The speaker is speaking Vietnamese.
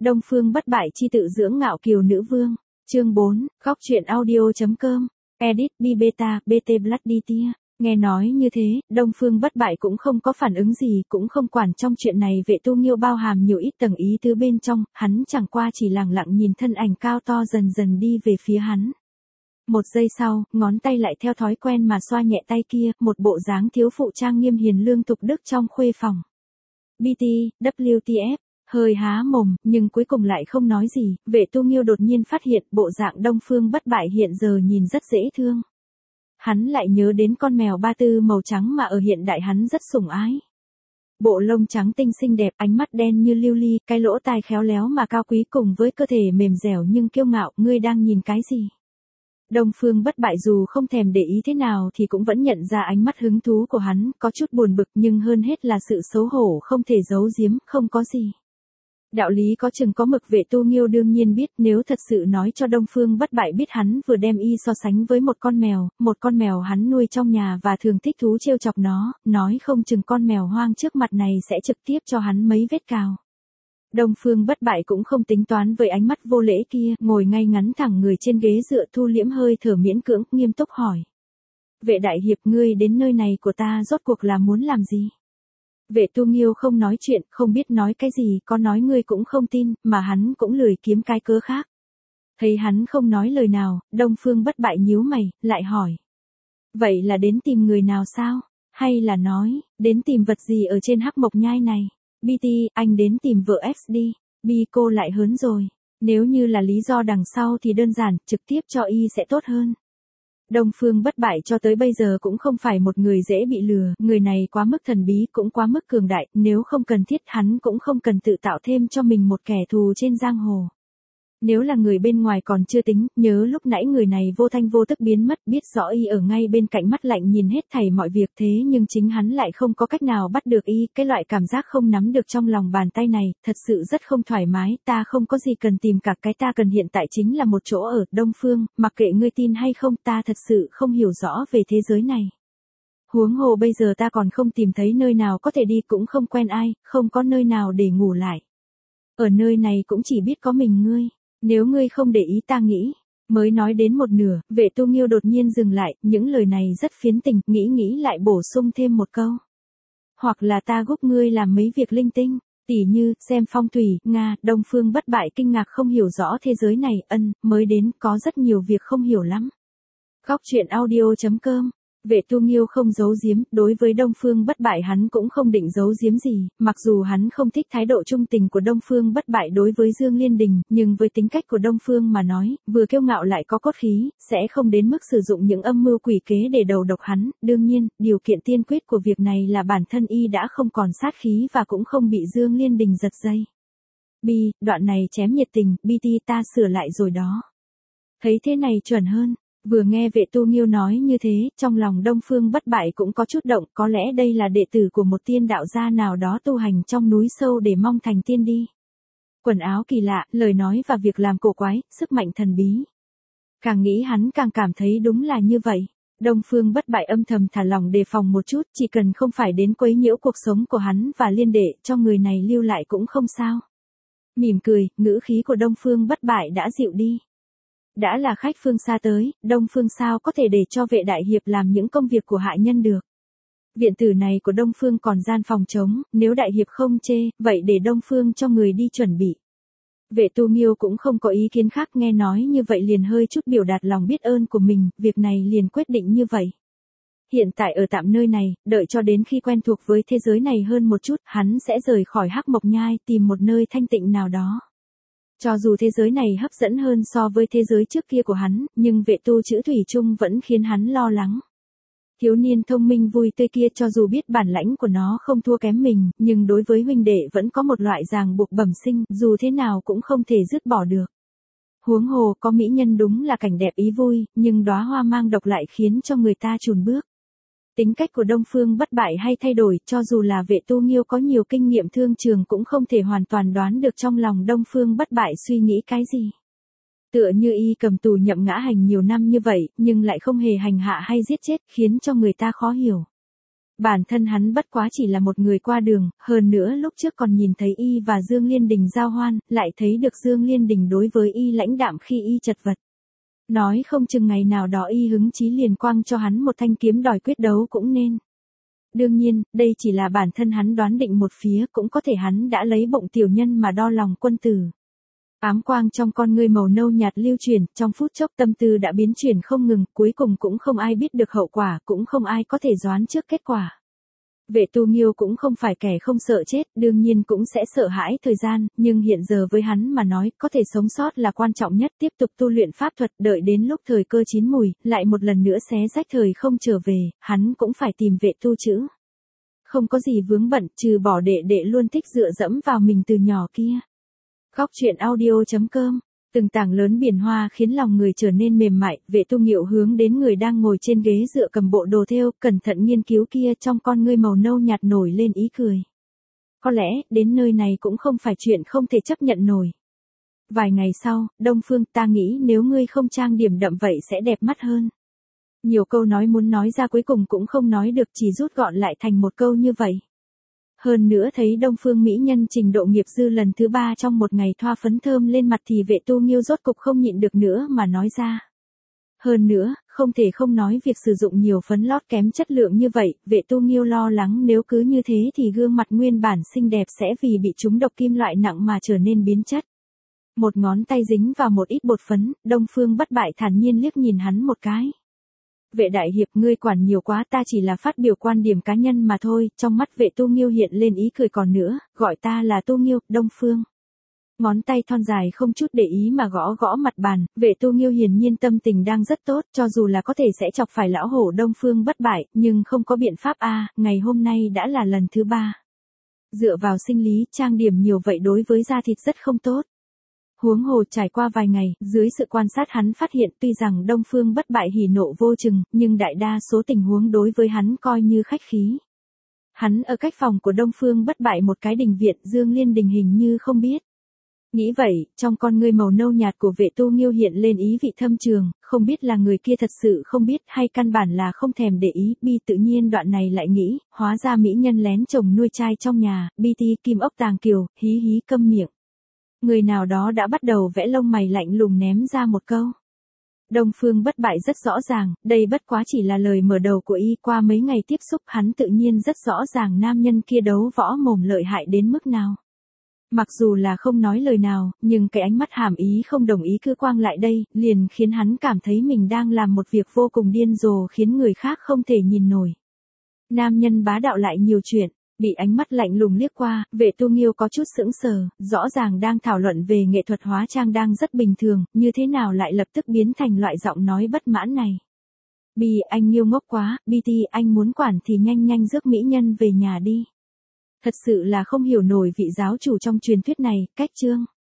Đông Phương bất bại chi tự dưỡng ngạo kiều nữ vương. Chương 4, góc truyện audio.com. Edit Bibeta, BT Bloody Tia. Nghe nói như thế, Đông Phương bất bại cũng không có phản ứng gì, cũng không quản trong chuyện này Vệ Tu Nghiêu bao hàm nhiều ít tầng ý tứ bên trong, hắn chẳng qua chỉ lặng lặng nhìn thân ảnh cao to dần dần đi về phía hắn. Một giây sau, ngón tay lại theo thói quen mà xoa nhẹ tay kia, một bộ dáng thiếu phụ trang nghiêm hiền lương tục đức trong khuê phòng. BT, WTF. Hơi há mồm, nhưng cuối cùng lại không nói gì, Vệ Tu Nghiêu đột nhiên phát hiện bộ dạng Đông Phương bất bại hiện giờ nhìn rất dễ thương. Hắn lại nhớ đến con mèo ba tư màu trắng mà ở hiện đại hắn rất sủng ái. Bộ lông trắng tinh xinh đẹp, ánh mắt đen như lưu ly, cái lỗ tai khéo léo mà cao quý cùng với cơ thể mềm dẻo nhưng kiêu ngạo, ngươi đang nhìn cái gì? Đông Phương bất bại dù không thèm để ý thế nào thì cũng vẫn nhận ra ánh mắt hứng thú của hắn, có chút buồn bực nhưng hơn hết là sự xấu hổ không thể giấu giếm, không có gì. Đạo lý có chừng có mực, Vệ Tu Nghiêu đương nhiên biết, nếu thật sự nói cho Đông Phương bất bại biết hắn vừa đem y so sánh với một con mèo hắn nuôi trong nhà và thường thích thú trêu chọc nó, nói không chừng con mèo hoang trước mặt này sẽ trực tiếp cho hắn mấy vết cào. Đông Phương bất bại cũng không tính toán với ánh mắt vô lễ kia, ngồi ngay ngắn thẳng người trên ghế dựa, thu liễm hơi thở miễn cưỡng, nghiêm túc hỏi. Vệ đại hiệp, ngươi đến nơi này của ta rốt cuộc là muốn làm gì? Vệ Tu Nghiêu không nói chuyện, không biết nói cái gì, có nói ngươi cũng không tin, mà hắn cũng lười kiếm cái cớ khác. Thấy hắn không nói lời nào, Đông Phương bất bại nhíu mày, lại hỏi. Vậy là đến tìm người nào sao? Hay là nói, đến tìm vật gì ở trên hắc mộc nhai này? BT, anh đến tìm vợ X đi. Bi cô lại hớn rồi. Nếu như là lý do đằng sau thì đơn giản, trực tiếp cho y sẽ tốt hơn. Đông Phương bất bại cho tới bây giờ cũng không phải một người dễ bị lừa, người này quá mức thần bí, cũng quá mức cường đại, nếu không cần thiết hắn cũng không cần tự tạo thêm cho mình một kẻ thù trên giang hồ. Nếu là người bên ngoài còn chưa tính, nhớ lúc nãy người này vô thanh vô tức biến mất, biết rõ y ở ngay bên cạnh, mắt lạnh nhìn hết thảy mọi việc, thế nhưng chính hắn lại không có cách nào bắt được y, cái loại cảm giác không nắm được trong lòng bàn tay này, thật sự rất không thoải mái, ta không có gì cần tìm cả, cái ta cần hiện tại chính là một chỗ ở, Đông Phương, mặc kệ ngươi tin hay không, ta thật sự không hiểu rõ về thế giới này. Huống hồ bây giờ ta còn không tìm thấy nơi nào có thể đi, cũng không quen ai, không có nơi nào để ngủ lại. Ở nơi này cũng chỉ biết có mình ngươi. Nếu ngươi không để ý ta nghĩ, mới nói đến một nửa, Vệ Tu Nghiêu đột nhiên dừng lại, những lời này rất phiến tình, nghĩ lại bổ sung thêm một câu. Hoặc là ta giúp ngươi làm mấy việc linh tinh, tỉ như, xem phong thủy, Nga, Đông Phương bất bại kinh ngạc không hiểu rõ thế giới này, mới đến, có rất nhiều việc không hiểu lắm. Góc truyện audio.com. Vệ Tu Nghiêu không giấu giếm, đối với Đông Phương bất bại hắn cũng không định giấu giếm gì, mặc dù hắn không thích thái độ trung tình của Đông Phương bất bại đối với Dương Liên Đình, nhưng với tính cách của Đông Phương mà nói, vừa kiêu ngạo lại có cốt khí, sẽ không đến mức sử dụng những âm mưu quỷ kế để đầu độc hắn, đương nhiên, điều kiện tiên quyết của việc này là bản thân y đã không còn sát khí và cũng không bị Dương Liên Đình giật dây. Bi, đoạn này chém nhiệt tình, BT ta sửa lại rồi đó. Thấy thế này chuẩn hơn. Vừa nghe Vệ Tu Nghiêu nói như thế, trong lòng Đông Phương bất bại cũng có chút động, có lẽ đây là đệ tử của một tiên đạo gia nào đó tu hành trong núi sâu để mong thành tiên đi. Quần áo kỳ lạ, lời nói và việc làm cổ quái, sức mạnh thần bí. Càng nghĩ hắn càng cảm thấy đúng là như vậy. Đông Phương bất bại âm thầm thả lòng đề phòng một chút, chỉ cần không phải đến quấy nhiễu cuộc sống của hắn và liên đệ, cho người này lưu lại cũng không sao. Mỉm cười, ngữ khí của Đông Phương bất bại đã dịu đi. Đã là khách phương xa tới, Đông Phương sao có thể để cho Vệ đại hiệp làm những công việc của hạ nhân được. Viện tử này của Đông Phương còn gian phòng trống, nếu đại hiệp không chê, vậy để Đông Phương cho người đi chuẩn bị. Vệ Tu Nghiêu cũng không có ý kiến khác, nghe nói như vậy liền hơi chút biểu đạt lòng biết ơn của mình, việc này liền quyết định như vậy. Hiện tại ở tạm nơi này, đợi cho đến khi quen thuộc với thế giới này hơn một chút, hắn sẽ rời khỏi hắc mộc nhai, tìm một nơi thanh tịnh nào đó. Cho dù thế giới này hấp dẫn hơn so với thế giới trước kia của hắn, nhưng Vệ Tu chữ thủy chung vẫn khiến hắn lo lắng. Thiếu niên thông minh vui tươi kia cho dù biết bản lãnh của nó không thua kém mình, nhưng đối với huynh đệ vẫn có một loại ràng buộc bẩm sinh, dù thế nào cũng không thể dứt bỏ được. Huống hồ có mỹ nhân đúng là cảnh đẹp ý vui, nhưng đóa hoa mang độc lại khiến cho người ta chùn bước. Tính cách của Đông Phương bất bại hay thay đổi, cho dù là Vệ Tu Nghiêu có nhiều kinh nghiệm thương trường cũng không thể hoàn toàn đoán được trong lòng Đông Phương bất bại suy nghĩ cái gì. Tựa như y cầm tù nhậm ngã hành nhiều năm như vậy, nhưng lại không hề hành hạ hay giết chết, khiến cho người ta khó hiểu. Bản thân hắn bất quá chỉ là một người qua đường, hơn nữa lúc trước còn nhìn thấy y và Dương Liên Đình giao hoan, lại thấy được Dương Liên Đình đối với y lãnh đạm khi y chật vật. Nói không chừng ngày nào đó y hứng chí liền quăng cho hắn một thanh kiếm đòi quyết đấu cũng nên. Đương nhiên, đây chỉ là bản thân hắn đoán định một phía, cũng có thể hắn đã lấy bụng tiểu nhân mà đo lòng quân tử. Ám quang trong con ngươi màu nâu nhạt lưu chuyển, trong phút chốc tâm tư đã biến chuyển không ngừng, cuối cùng cũng không ai biết được hậu quả, cũng không ai có thể đoán trước kết quả. Vệ Tu Nghiêu cũng không phải kẻ không sợ chết, đương nhiên cũng sẽ sợ hãi thời gian, nhưng hiện giờ với hắn mà nói, có thể sống sót là quan trọng nhất, tiếp tục tu luyện pháp thuật, đợi đến lúc thời cơ chín mùi, lại một lần nữa xé rách thời không trở về, hắn cũng phải tìm Vệ Tu chữ. Không có gì vướng bận, trừ bỏ đệ đệ luôn thích dựa dẫm vào mình từ nhỏ kia. Góc truyện audio.com. Từng tảng lớn biển hoa khiến lòng người trở nên mềm mại, Vệ Tu Nghiêu hướng đến người đang ngồi trên ghế dựa cầm bộ đồ thêu, cẩn thận nghiên cứu kia, trong con ngươi màu nâu nhạt nổi lên ý cười. Có lẽ, đến nơi này cũng không phải chuyện không thể chấp nhận nổi. Vài ngày sau, Đông Phương, ta nghĩ nếu ngươi không trang điểm đậm vậy sẽ đẹp mắt hơn. Nhiều câu nói muốn nói ra cuối cùng cũng không nói được, chỉ rút gọn lại thành một câu như vậy. Hơn nữa thấy Đông Phương mỹ nhân trình độ nghiệp dư lần thứ 3 trong một ngày thoa phấn thơm lên mặt thì Vệ Tu Nghiêu rốt cục không nhịn được nữa mà nói ra. Hơn nữa, không thể không nói việc sử dụng nhiều phấn lót kém chất lượng như vậy, Vệ Tu Nghiêu lo lắng nếu cứ như thế thì gương mặt nguyên bản xinh đẹp sẽ vì bị trúng độc kim loại nặng mà trở nên biến chất. Một ngón tay dính vào một ít bột phấn, Đông Phương Bất Bại thản nhiên liếc nhìn hắn một cái. Vệ đại hiệp, ngươi quản nhiều quá, ta chỉ là phát biểu quan điểm cá nhân mà thôi. Trong mắt Vệ Tu Nghiêu hiện lên ý cười, còn nữa, gọi ta là Tu Nghiêu, Đông Phương. Ngón tay thon dài không chút để ý mà gõ gõ mặt bàn, Vệ Tu Nghiêu hiển nhiên tâm tình đang rất tốt, cho dù là có thể sẽ chọc phải lão hổ Đông Phương Bất Bại, nhưng không có biện pháp a, ngày hôm nay đã là lần thứ 3. Dựa vào sinh lý, trang điểm nhiều vậy đối với da thịt rất không tốt. Huống hồ trải qua vài ngày, dưới sự quan sát hắn phát hiện tuy rằng Đông Phương Bất Bại hỉ nộ vô chừng, nhưng đại đa số tình huống đối với hắn coi như khách khí. Hắn ở cách phòng của Đông Phương Bất Bại một cái đình viện, Dương Liên Đình hình như không biết. Nghĩ vậy, trong con ngươi màu nâu nhạt của Vệ Tu Nghiêu hiện lên ý vị thâm trường, không biết là người kia thật sự không biết hay căn bản là không thèm để ý, bi tự nhiên đoạn này lại nghĩ, hóa ra mỹ nhân lén chồng nuôi trai trong nhà, bi ti kim ốc tàng kiều, hí hí câm miệng. Người nào đó đã bắt đầu vẽ lông mày lạnh lùng ném ra một câu. Đông Phương Bất Bại rất rõ ràng, đây bất quá chỉ là lời mở đầu của y, qua mấy ngày tiếp xúc hắn tự nhiên rất rõ ràng nam nhân kia đấu võ mồm lợi hại đến mức nào. Mặc dù là không nói lời nào, nhưng cái ánh mắt hàm ý không đồng ý cứ quang lại đây, liền khiến hắn cảm thấy mình đang làm một việc vô cùng điên rồ khiến người khác không thể nhìn nổi. Nam nhân bá đạo lại nhiều chuyện. Bị ánh mắt lạnh lùng liếc qua, Vệ Tu Nghiêu có chút sững sờ, rõ ràng đang thảo luận về nghệ thuật hóa trang đang rất bình thường, như thế nào lại lập tức biến thành loại giọng nói bất mãn này. Bi, anh Nghiêu ngốc quá, Bi ti, anh muốn quản thì nhanh nhanh rước mỹ nhân về nhà đi. Thật sự là không hiểu nổi vị giáo chủ trong truyền thuyết này, cách chương.